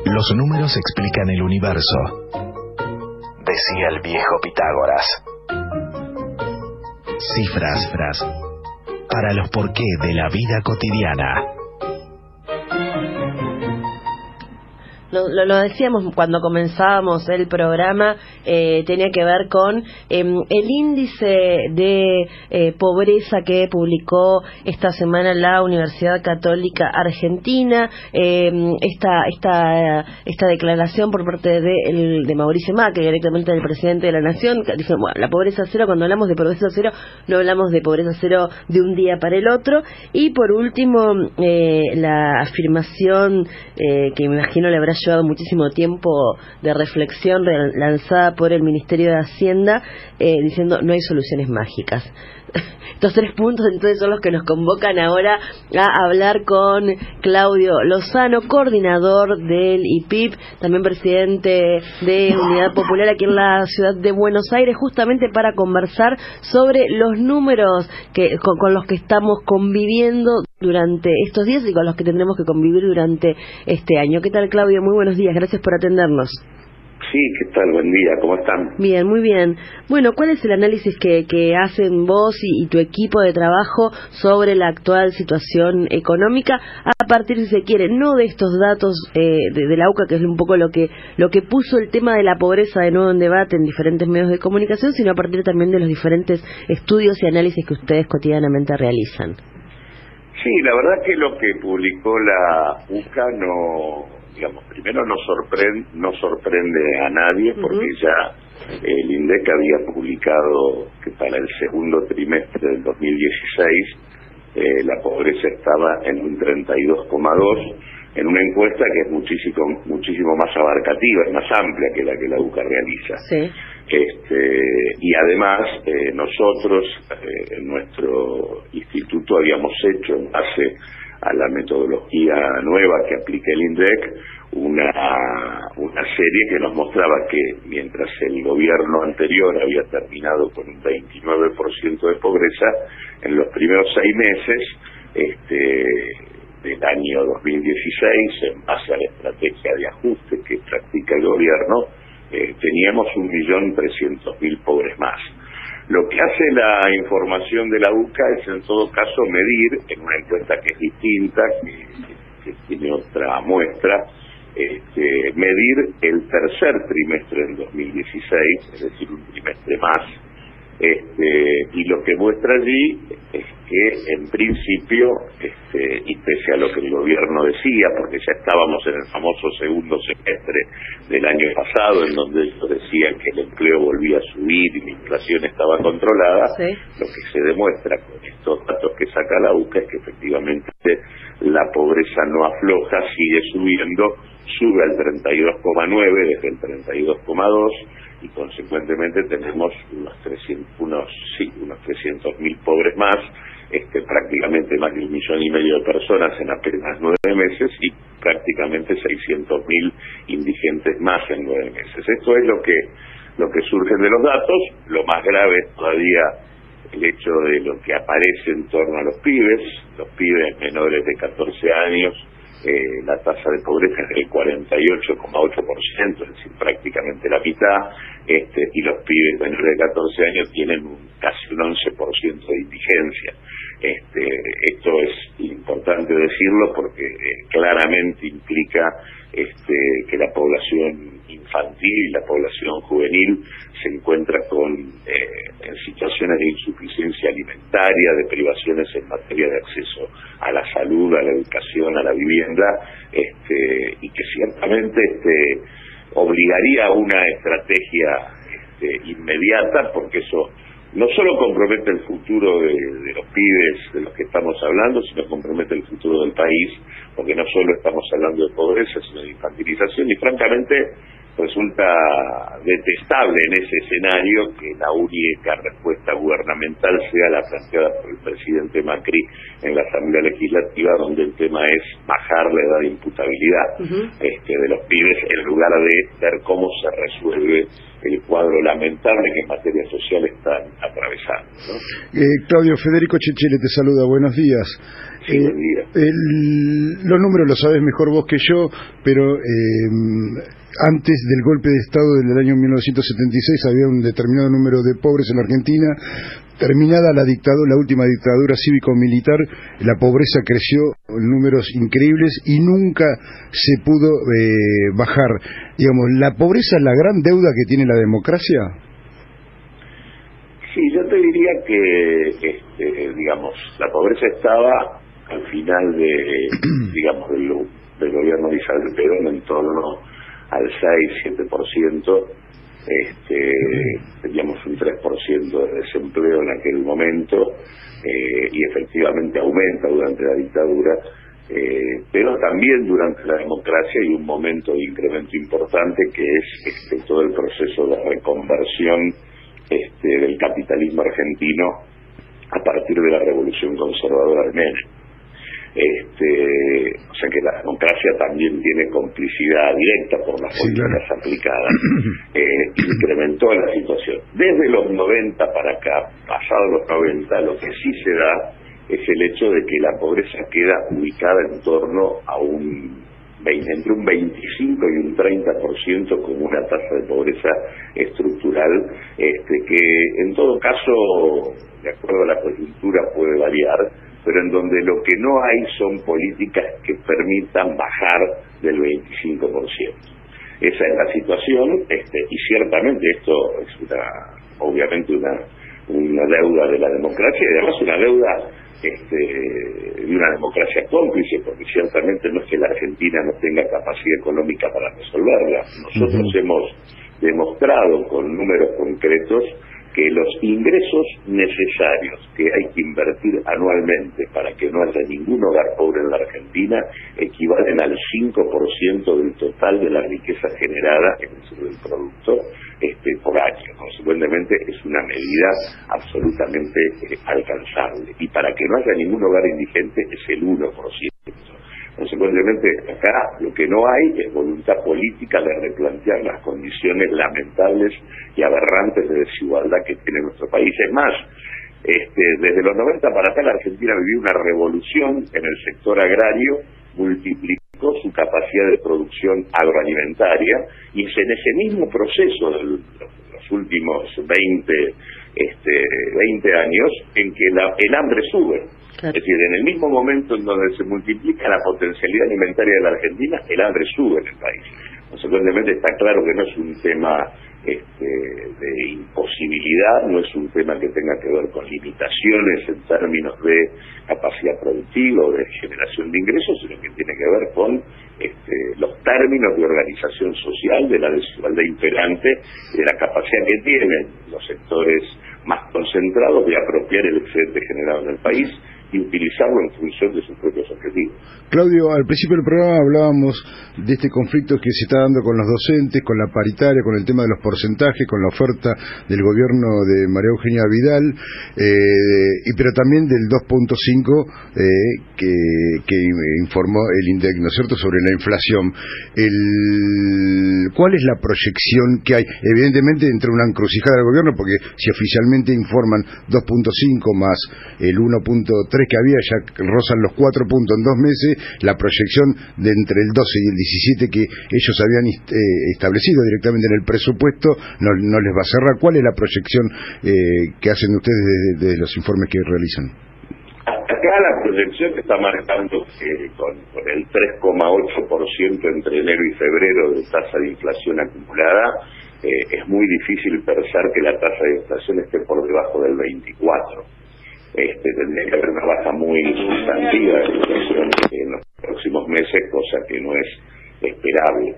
Los números explican el universo, decía el viejo Pitágoras. Cifras para los porqué de la vida cotidiana. Lo decíamos cuando comenzábamos el programa, tenía que ver con el índice de pobreza que publicó esta semana la Universidad Católica Argentina, esta declaración por parte de Mauricio Macri, directamente del presidente de la Nación, que dice, bueno, la pobreza cero, cuando hablamos de pobreza cero, no hablamos de pobreza cero de un día para el otro. Y por último, la afirmación que me imagino le habrá llevado muchísimo tiempo de reflexión lanzada por el Ministerio de Hacienda, diciendo no hay soluciones mágicas. Estos 3 puntos entonces son los que nos convocan ahora a hablar con Claudio Lozano, coordinador del IPIP, también presidente de Unidad Popular aquí en la ciudad de Buenos Aires, justamente para conversar sobre los números con los que estamos conviviendo durante estos días y con los que tendremos que convivir durante este año. ¿Qué tal, Claudio? Muy buenos días, gracias por atendernos. Sí, ¿qué tal? Buen día, ¿cómo están? Bien, muy bien. Bueno, ¿cuál es el análisis que hacen vos y tu equipo de trabajo sobre la actual situación económica, a partir, si se quiere, no de estos datos de la UCA, que es un poco lo que puso el tema de la pobreza de nuevo en debate en diferentes medios de comunicación, sino a partir también de los diferentes estudios y análisis que ustedes cotidianamente realizan? Sí, la verdad que lo que publicó la UCA primero no sorprende a nadie, porque ya el INDEC había publicado que para el segundo trimestre del 2016 la pobreza estaba en un 32,2, en una encuesta que es muchísimo más abarcativa, es más amplia que la UCA realiza. Sí. Y además nosotros en nuestro instituto habíamos hecho, en base a la metodología nueva que aplica el INDEC, una serie que nos mostraba que mientras el gobierno anterior había terminado con un 29% de pobreza, en los primeros 6 meses del año 2016, en base a la estrategia de ajuste que practica el gobierno, teníamos 1.300.000 pobres más. Lo que hace la información de la UCA es, en todo caso, medir, en una encuesta que es distinta, que tiene otra muestra, medir el tercer trimestre del 2016, es decir, un trimestre más, y lo que muestra allí es que, en principio, y pese a lo que el gobierno decía, porque ya estábamos en el famoso segundo semestre del año pasado, en donde ellos decían que el empleo volvía a subir y la inflación estaba controlada, sí. Lo que se demuestra con estos datos que saca la UCA es que efectivamente la pobreza no afloja, sigue subiendo, sube al 32,9 desde el 32,2, y consecuentemente tenemos unos 300.000 pobres más, prácticamente más de 1,5 millones de personas en apenas 9 meses y prácticamente 600.000 indigentes más en 9 meses. Esto es lo que surge de los datos. Lo más grave es todavía el hecho de lo que aparece en torno a los pibes menores de 14 años. La tasa de pobreza es del 48,8%, es decir, prácticamente la mitad, y los pibes menores de 14 años tienen casi un 11% de indigencia. Esto es importante decirlo porque claramente implica que la población infantil y la población juvenil se encuentra en situaciones de insuficiencia alimentaria, de privaciones en materia de acceso a la salud, a la educación, a la vivienda, y que ciertamente obligaría a una estrategia inmediata, porque eso no solo compromete el futuro de los pibes de los que estamos hablando, sino compromete el futuro del país, porque no solo estamos hablando de pobreza, sino de infantilización, y francamente resulta detestable en ese escenario que la única respuesta gubernamental sea la planteada por el presidente Macri en la Asamblea Legislativa, donde el tema es bajar la edad de imputabilidad de los pibes, en lugar de ver cómo se resuelve el cuadro lamentable que en materia social están atravesando, ¿no? Claudio, Federico Chichele te saluda, buenos días. Los números los sabes mejor vos que yo, pero antes del golpe de Estado del año 1976 había un determinado número de pobres en la Argentina. Terminada la última dictadura cívico-militar, la pobreza creció en números increíbles y nunca se pudo bajar. Digamos, ¿la pobreza es la gran deuda que tiene la democracia? Sí, yo te diría que, digamos, la pobreza estaba al final digamos, del gobierno de Isabel Perón en torno al 6-7%. Teníamos un 3% de desempleo en aquel momento, y efectivamente aumenta durante la dictadura, pero también durante la democracia hay un momento de incremento importante que es todo el proceso de reconversión del capitalismo argentino a partir de la revolución conservadora de Menem. O sea que la democracia también tiene complicidad directa por las políticas aplicadas. Incrementó la situación. Desde los 90 para acá, pasados los 90, lo que sí se da es el hecho de que la pobreza queda ubicada en torno a entre un 25 y un 30% como una tasa de pobreza estructural, que en todo caso, de acuerdo a la coyuntura, puede variar, pero en donde lo que no hay son políticas que permitan bajar del 25%. Esa es la situación, y ciertamente esto es obviamente una deuda de la democracia, y además una deuda de una democracia cómplice, porque ciertamente no es que la Argentina no tenga capacidad económica para resolverla. Nosotros hemos demostrado con números concretos que los ingresos necesarios que hay que invertir anualmente para que no haya ningún hogar pobre en la Argentina equivalen al 5% del total de la riqueza generada, es decir, del producto, por año. Consecuentemente es una medida absolutamente alcanzable. Y para que no haya ningún hogar indigente es el 1%. Consecuentemente, acá lo que no hay es voluntad política de replantear las condiciones lamentables y aberrantes de desigualdad que tiene nuestro país. Es más, desde los 90 para acá la Argentina vivió una revolución en el sector agrario, multiplicó su capacidad de producción agroalimentaria, y es en ese mismo proceso de los últimos 20 años en que el hambre sube. Claro. Es decir, en el mismo momento en donde se multiplica la potencialidad alimentaria de la Argentina, el hambre sube en el país. Consecuentemente está claro que no es un tema de imposibilidad, no es un tema que tenga que ver con limitaciones en términos de capacidad productiva o de generación de ingresos, sino que tiene que ver con los términos de organización social, de la desigualdad imperante, de la capacidad que tienen los sectores más concentrados de apropiar el excedente generado en el país y utilizarlo en función de sus propios objetivos. Claudio, al principio del programa hablábamos de este conflicto que se está dando con los docentes, con la paritaria, con el tema de los porcentajes, con la oferta del gobierno de María Eugenia Vidal, pero también del 2.5 que informó el INDEC, ¿no es cierto?, sobre la inflación. ¿Cuál es la proyección que hay? Evidentemente entre una encrucijada del gobierno, porque si oficialmente informan 2.5 más el 1.3 que había, ya rozan los 4 puntos en 2 meses, la proyección de entre el 12 y el 17 que ellos habían establecido directamente en el presupuesto no les va a cerrar. ¿Cuál es la proyección que hacen ustedes de los informes que realizan? Acá la proyección que está marcando con el 3,8% entre enero y febrero de tasa de inflación acumulada, es muy difícil pensar que la tasa de inflación esté por debajo del 24%. Tendría que haber una baja muy sustantiva de la inflación en los próximos meses, cosa que no es esperable.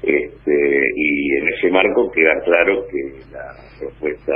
Y en ese marco queda claro que la propuesta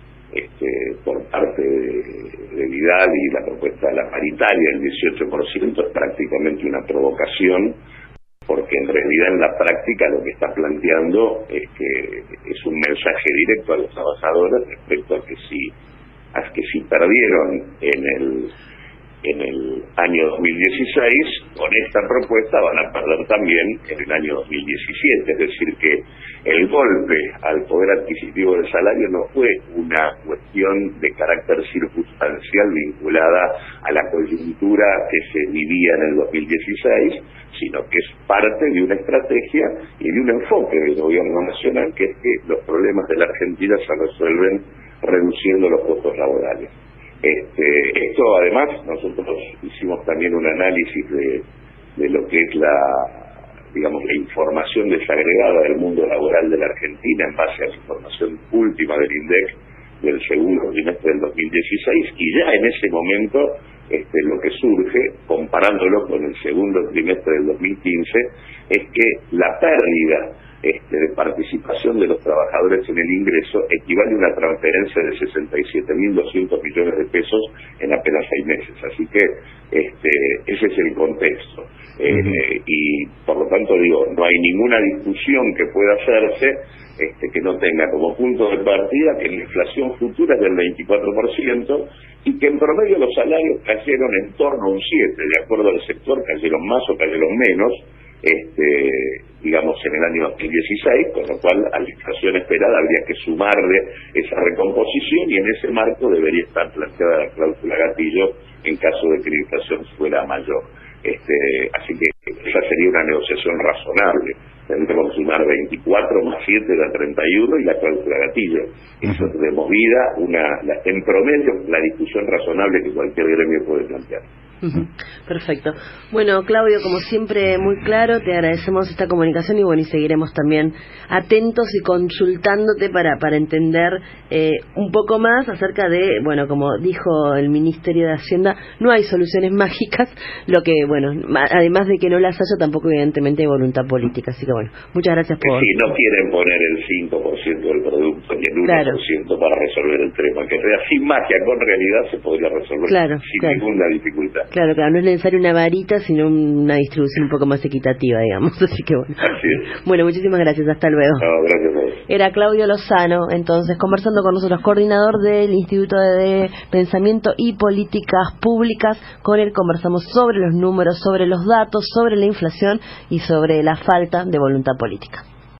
por parte de Vidal y la propuesta de la paritaria, el 18%, es prácticamente una provocación, porque en realidad en la práctica lo que está planteando es que es un mensaje directo a los trabajadores respecto a que si perdieron en en el año 2016, con esta propuesta van a perder también en el año 2017. Es decir, que el golpe al poder adquisitivo del salario no fue una cuestión de carácter circunstancial vinculada a la coyuntura que se vivía en el 2016, sino que es parte de una estrategia y de un enfoque del gobierno nacional, que es que los problemas de la Argentina se resuelven reduciendo los costos laborales. Esto además, nosotros hicimos también un análisis de lo que es la información desagregada del mundo laboral de la Argentina en base a la información última del INDEC del segundo trimestre del 2016, y ya en ese momento lo que surge, comparándolo con el segundo trimestre del 2015, es que la pérdida de participación de los trabajadores en el ingreso equivale a una transferencia de 67.200 millones de pesos en apenas 6 meses. Así que ese es el contexto. Y por lo tanto digo, no hay ninguna discusión que pueda hacerse que no tenga como punto de partida que la inflación futura es del 24% y que en promedio los salarios cayeron en torno a un 7%, de acuerdo al sector cayeron más o cayeron menos, en el año 2016, con lo cual a la inflación esperada habría que sumarle esa recomposición, y en ese marco debería estar planteada la cláusula gatillo en caso de que la inflación fuera mayor. Así que esa sería una negociación razonable. Tendremos que sumar 24 más 7 da 31 y la cláusula gatillo. Eso de movida, en promedio, la discusión razonable que cualquier gremio puede plantear. Perfecto. Bueno, Claudio, como siempre, muy claro, te agradecemos esta comunicación y seguiremos también atentos y consultándote para entender un poco más acerca de, como dijo el Ministerio de Hacienda, no hay soluciones mágicas, lo que, además de que no las haya, tampoco evidentemente hay voluntad política, así que muchas gracias por... Sí, no quieren poner el 5% del producto ni el 1% para resolver el tema, que sin magia, con realidad se podría resolver sin ninguna dificultad. Claro, no es necesario una varita, sino una distribución un poco más equitativa, digamos. Así que Así es. Bueno, muchísimas gracias. Hasta luego. No, gracias a vos. Era Claudio Lozano, entonces, conversando con nosotros, coordinador del Instituto de Pensamiento y Políticas Públicas. Con él conversamos sobre los números, sobre los datos, sobre la inflación y sobre la falta de voluntad política.